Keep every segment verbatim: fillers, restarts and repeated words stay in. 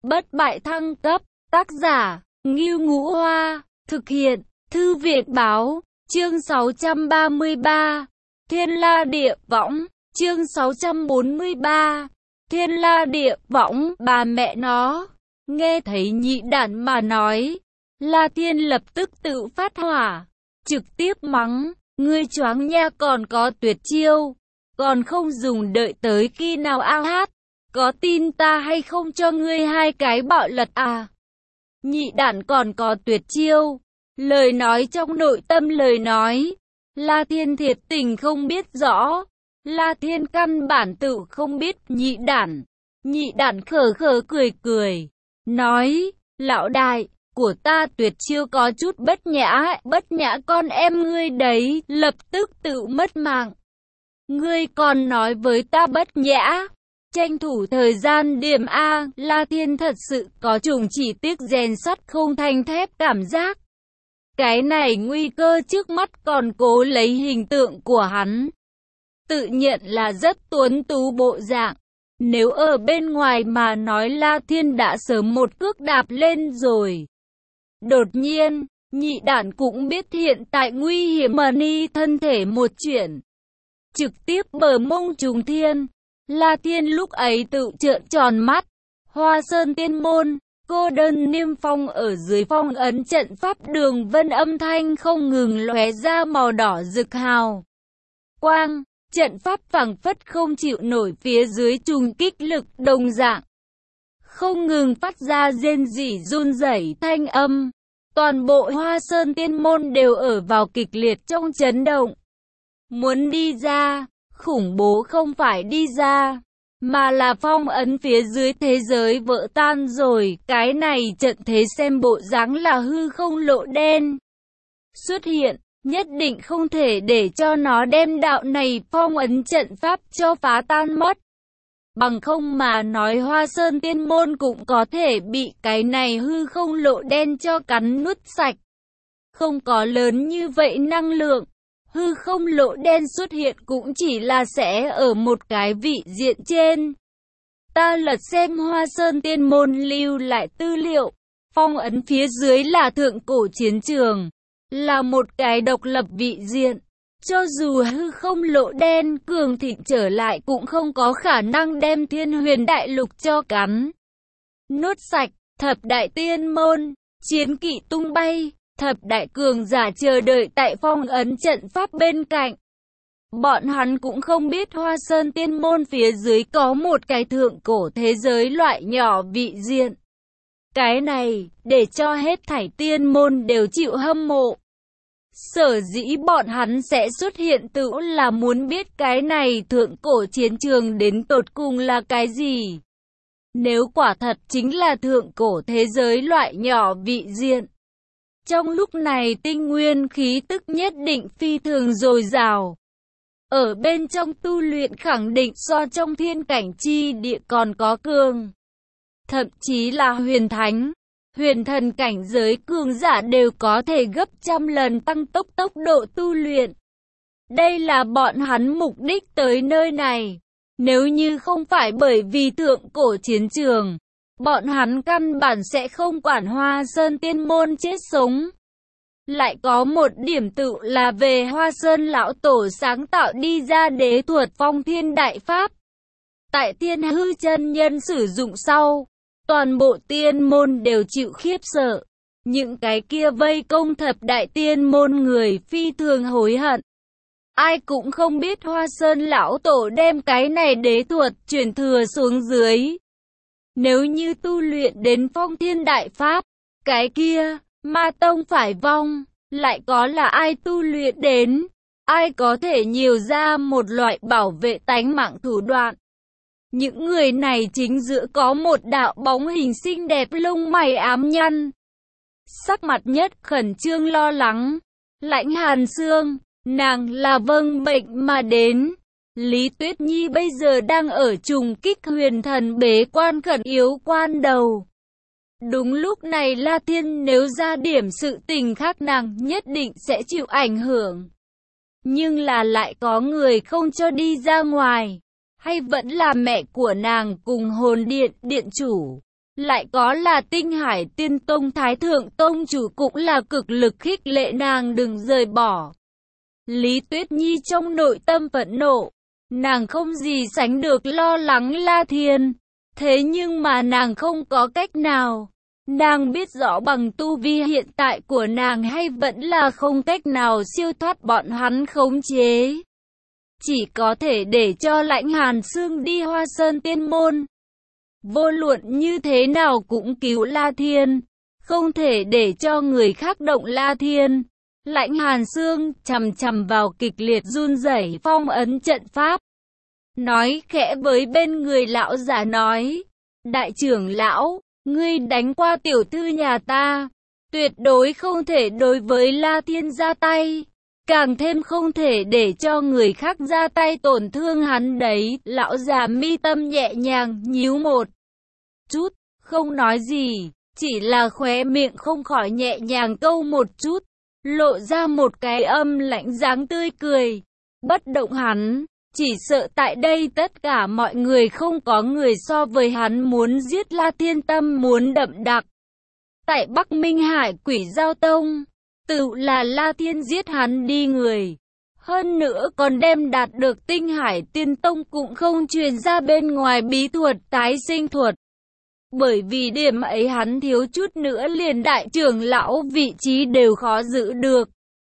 bất bại thăng cấp, tác giả, Ngưu Ngũ Hoa, thực hiện, Thư viện Báo, chương sáu trăm ba mươi ba, Thiên La Địa Võng, chương sáu trăm bốn mươi ba, Thiên La Địa Võng, bà mẹ nó, nghe thấy nhị đản mà nói, La Thiên lập tức tự phát hỏa, trực tiếp mắng, ngươi choáng nha, còn có tuyệt chiêu, còn không dùng đợi tới khi nào ao hát, có tin ta hay không cho ngươi hai cái bạo lật à? Nhị đản còn có tuyệt chiêu, lời nói trong nội tâm lời nói, La Thiên thiệt tình không biết rõ, La Thiên căn bản tự không biết nhị đản, nhị đản khờ khờ cười cười, nói, lão đại, của ta tuyệt chiêu có chút bất nhã, bất nhã con em ngươi đấy, lập tức tự mất mạng. Ngươi còn nói với ta bất nhã, tranh thủ thời gian điểm A, La Thiên thật sự có trùng chỉ tiếc rèn sắt không thành thép cảm giác. Cái này nguy cơ trước mắt còn cố lấy hình tượng của hắn. Tự nhận là rất tuấn tú bộ dạng. Nếu ở bên ngoài mà nói La Thiên đã sớm một cước đạp lên rồi. Đột nhiên, nhị đản cũng biết hiện tại nguy hiểm mà ni thân thể một chuyện. Trực tiếp bờ mông trùng thiên. La Thiên lúc ấy tự trợn tròn mắt. Hoa Sơn Tiên Môn, cô đơn niêm phong ở dưới phong ấn trận pháp, đường vân âm thanh không ngừng lóe ra màu đỏ rực hào quang. Trận pháp phảng phất không chịu nổi phía dưới trùng kích lực đồng dạng. Không ngừng phát ra rên rỉ run rẩy thanh âm. Toàn bộ Hoa Sơn Tiên Môn đều ở vào kịch liệt trong chấn động. Muốn đi ra, khủng bố không phải đi ra, mà là phong ấn phía dưới thế giới vỡ tan rồi. Cái này trận thế xem bộ dáng là hư không lộ đen xuất hiện. Nhất định không thể để cho nó đem đạo này phong ấn trận pháp cho phá tan mất. Bằng không mà nói Hoa Sơn Tiên Môn cũng có thể bị cái này hư không lộ đen cho cắn nuốt sạch. Không có lớn như vậy năng lượng. Hư không lộ đen xuất hiện cũng chỉ là sẽ ở một cái vị diện trên. Ta lật xem Hoa Sơn Tiên Môn lưu lại tư liệu. Phong ấn phía dưới là thượng cổ chiến trường. Là một cái độc lập vị diện. Cho dù hư không lộ đen cường thịnh trở lại cũng không có khả năng đem Thiên Huyền Đại Lục cho cắn nuốt sạch. Thập đại tiên môn, chiến kỵ tung bay, thập đại cường giả chờ đợi tại phong ấn trận pháp bên cạnh. Bọn hắn cũng không biết Hoa Sơn Tiên Môn phía dưới có một cái thượng cổ thế giới loại nhỏ vị diện. Cái này, để cho hết thảy tiên môn đều chịu hâm mộ. Sở dĩ bọn hắn sẽ xuất hiện tự là muốn biết cái này thượng cổ chiến trường đến tột cùng là cái gì. Nếu quả thật chính là thượng cổ thế giới loại nhỏ vị diện. Trong lúc này tinh nguyên khí tức nhất định phi thường dồi dào. Ở bên trong tu luyện khẳng định so trong thiên cảnh chi địa còn có cường. Thậm chí là huyền thánh, huyền thần cảnh giới cường giả đều có thể gấp trăm lần tăng tốc tốc độ tu luyện. Đây là bọn hắn mục đích tới nơi này. Nếu như không phải bởi vì thượng cổ chiến trường, bọn hắn căn bản sẽ không quản Hoa Sơn Tiên Môn chết sống. Lại có một điểm tự là về Hoa Sơn Lão Tổ sáng tạo đi ra đế thuật Phong Thiên Đại Pháp. Tại Thiên Hư chân nhân sử dụng sau, toàn bộ tiên môn đều chịu khiếp sợ. Những cái kia vây công thập đại tiên môn người phi thường hối hận. Ai cũng không biết Hoa Sơn Lão Tổ đem cái này đế thuật truyền thừa xuống dưới. Nếu như tu luyện đến Phong Thiên Đại Pháp, cái kia, Ma Tông phải vong, lại có là ai tu luyện đến, ai có thể nhiều ra một loại bảo vệ tánh mạng thủ đoạn. Những người này chính giữa có một đạo bóng hình xinh đẹp lông mày ám nhăn. Sắc mặt nhất khẩn trương lo lắng, Lãnh Hàn Sương, nàng là vâng bệnh mà đến. Lý Tuyết Nhi bây giờ đang ở trùng kích huyền thần bế quan khẩn yếu quan đầu. Đúng lúc này La Thiên nếu ra điểm sự tình khác nàng nhất định sẽ chịu ảnh hưởng. Nhưng là lại có người không cho đi ra ngoài. Hay vẫn là mẹ của nàng cùng hồn điện điện chủ. Lại có là Tinh Hải Tiên Tông Thái Thượng Tông chủ cũng là cực lực khích lệ nàng đừng rời bỏ. Lý Tuyết Nhi trong nội tâm phẫn nộ, nàng không gì sánh được lo lắng La Thiên, thế nhưng mà nàng không có cách nào. Nàng biết rõ bằng tu vi hiện tại của nàng hay vẫn là không cách nào siêu thoát bọn hắn khống chế. Chỉ có thể để cho Lãnh Hàn Sương đi Hoa Sơn Tiên Môn. Vô luận như thế nào cũng cứu La Thiên, không thể để cho người khác động La Thiên. Lãnh Hàn Sương chằm chằm vào kịch liệt run rẩy phong ấn trận pháp. Nói khẽ với bên người lão giả nói, đại trưởng lão, ngươi đánh qua tiểu thư nhà ta, tuyệt đối không thể đối với La Thiên ra tay, càng thêm không thể để cho người khác ra tay tổn thương hắn đấy. Lão già mi tâm nhẹ nhàng nhíu một chút, không nói gì, chỉ là khóe miệng không khỏi nhẹ nhàng câu một chút, lộ ra một cái âm lạnh dáng tươi cười. Bất động hắn, chỉ sợ tại đây tất cả mọi người không có người so với hắn muốn giết La Thiên tâm muốn đậm đặc. Tại Bắc Minh Hải Quỷ Giao Tông, tự là La Thiên giết hắn đi người. Hơn nữa còn đem đạt được Tinh Hải Tiên Tông cũng không truyền ra bên ngoài bí thuật tái sinh thuật. Bởi vì điểm ấy hắn thiếu chút nữa liền đại trưởng lão vị trí đều khó giữ được.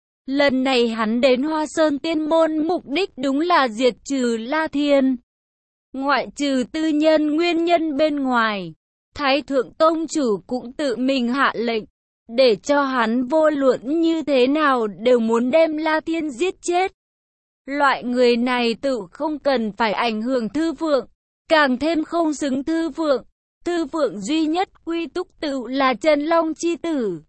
Lần này hắn đến Hoa Sơn Tiên Môn mục đích đúng là diệt trừ La Thiên. Ngoại trừ tư nhân nguyên nhân bên ngoài, Thái Thượng Tông chủ cũng tự mình hạ lệnh, để cho hắn vô luận như thế nào đều muốn đem La Thiên giết chết. Loại người này tự không cần phải ảnh hưởng Thư Phượng, càng thêm không xứng Thư Phượng. Thư Phượng duy nhất quy túc tự là Trần Long chi tử.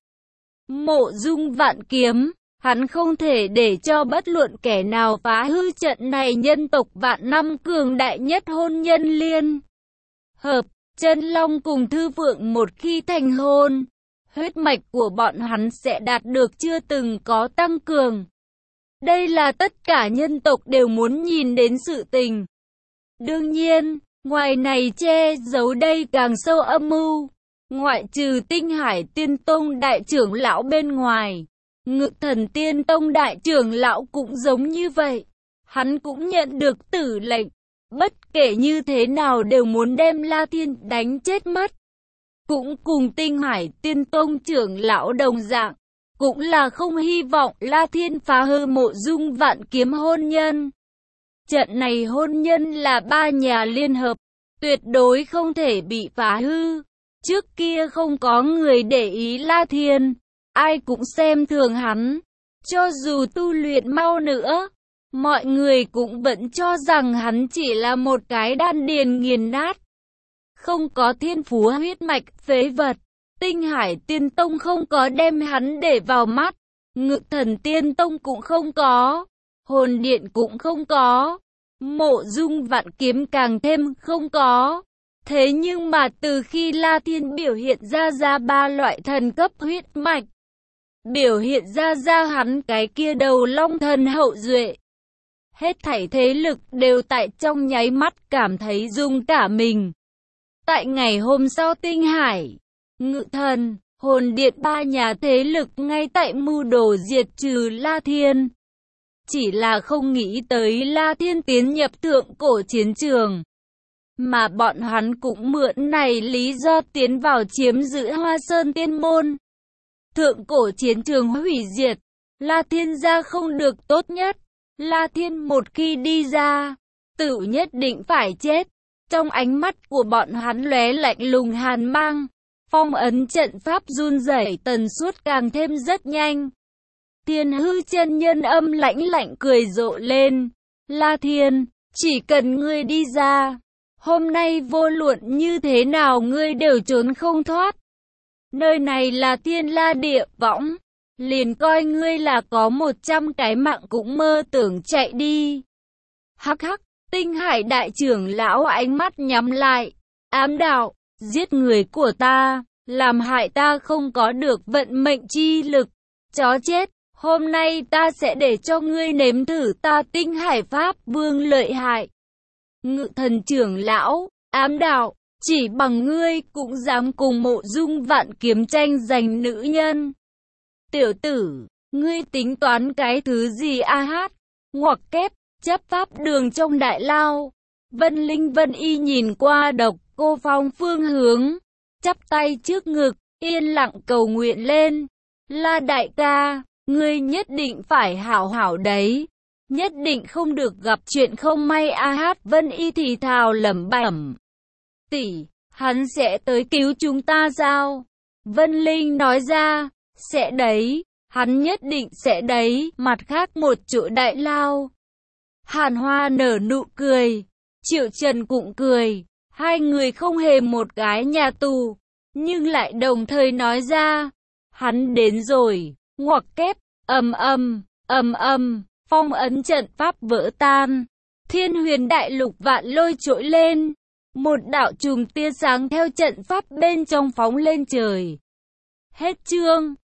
Mộ Dung Vạn Kiếm, hắn không thể để cho bất luận kẻ nào phá hư trận này nhân tộc vạn năm cường đại nhất hôn nhân liên hợp. Trần Long cùng Thư Phượng một khi thành hôn, huyết mạch của bọn hắn sẽ đạt được chưa từng có tăng cường. Đây là tất cả nhân tộc đều muốn nhìn đến sự tình. Đương nhiên, ngoài này che giấu đây càng sâu âm mưu. Ngoại trừ Tinh Hải Tiên Tông đại trưởng lão bên ngoài, Ngự Thần Tiên Tông đại trưởng lão cũng giống như vậy. Hắn cũng nhận được tử lệnh, bất kể như thế nào đều muốn đem La Thiên đánh chết mất. Cũng cùng Tinh Hải Tiên Tông trưởng lão đồng dạng, cũng là không hy vọng La Thiên phá hư Mộ Dung Vạn Kiếm hôn nhân. Trận này hôn nhân là ba nhà liên hợp, tuyệt đối không thể bị phá hư. Trước kia không có người để ý La Thiên, ai cũng xem thường hắn. Cho dù tu luyện mau nữa, mọi người cũng vẫn cho rằng hắn chỉ là một cái đan điền nghiền nát, không có thiên phú huyết mạch phế vật. Tinh Hải Tiên Tông không có đem hắn để vào mắt, Ngự Thần Tiên Tông cũng không có, Hồn Điện cũng không có, Mộ Dung Vạn Kiếm càng thêm không có. Thế nhưng mà từ khi La Thiên biểu hiện ra ra ba loại thần cấp huyết mạch, biểu hiện ra ra hắn cái kia đầu long thần hậu duệ, hết thảy thế lực đều tại trong nháy mắt cảm thấy rung cả mình. Tại ngày hôm sau Tinh Hải, Ngự Thần, Hồn Điện ba nhà thế lực ngay tại mưu đồ diệt trừ La Thiên. Chỉ là không nghĩ tới La Thiên tiến nhập thượng cổ chiến trường, mà bọn hắn cũng mượn này lý do tiến vào chiếm giữ Hoa Sơn Tiên Môn. Thượng cổ chiến trường hủy diệt, La Thiên ra không được tốt nhất. La Thiên một khi đi ra, tự nhất định phải chết. Trong ánh mắt của bọn hắn lóe lạnh lùng hàn mang, phong ấn trận pháp run rẩy tần suất càng thêm rất nhanh. Thiên Hư chân nhân âm lãnh lạnh cười rộ lên. La Thiên, chỉ cần ngươi đi ra, hôm nay vô luận như thế nào ngươi đều trốn không thoát. Nơi này là Thiên La Địa Võng, liền coi ngươi là có một trăm cái mạng cũng mơ tưởng chạy đi. Hắc hắc, Tinh Hải đại trưởng lão ánh mắt nhắm lại, ám đạo, giết người của ta, làm hại ta không có được vận mệnh chi lực. Chó chết, hôm nay ta sẽ để cho ngươi nếm thử ta Tinh Hải Pháp Vương lợi hại. Ngự Thần trưởng lão, ám đạo, Chỉ bằng ngươi cũng dám cùng Mộ Dung Vạn kiếm tranh giành nữ nhân. Tiểu tử, ngươi tính toán cái thứ gì a hát? Ngoặc kép, chấp pháp đường trong đại lao. Vân Linh Vân Y nhìn qua Độc Cô Phong phương hướng, chắp tay trước ngực, yên lặng cầu nguyện lên. La đại ca, ngươi nhất định phải hảo hảo đấy. Nhất định không được gặp chuyện không may a hát. Vân Y thì thào lẩm bẩm. Tỷ, hắn sẽ tới cứu chúng ta sao? Vân Linh nói ra, sẽ đấy, hắn nhất định sẽ đấy. Mặt khác một chỗ đại lao, Hàn Hoa nở nụ cười, Triệu Trần cũng cười, hai người không hề một cái nhà tù, nhưng lại đồng thời nói ra, hắn đến rồi. Ngoặc kép, ầm ầm, ầm ầm, phong ấn trận pháp vỡ tan, Thiên Huyền đại lục vạn lôi trỗi lên, một đạo chùm tia sáng theo trận pháp bên trong phóng lên trời. Hết chương.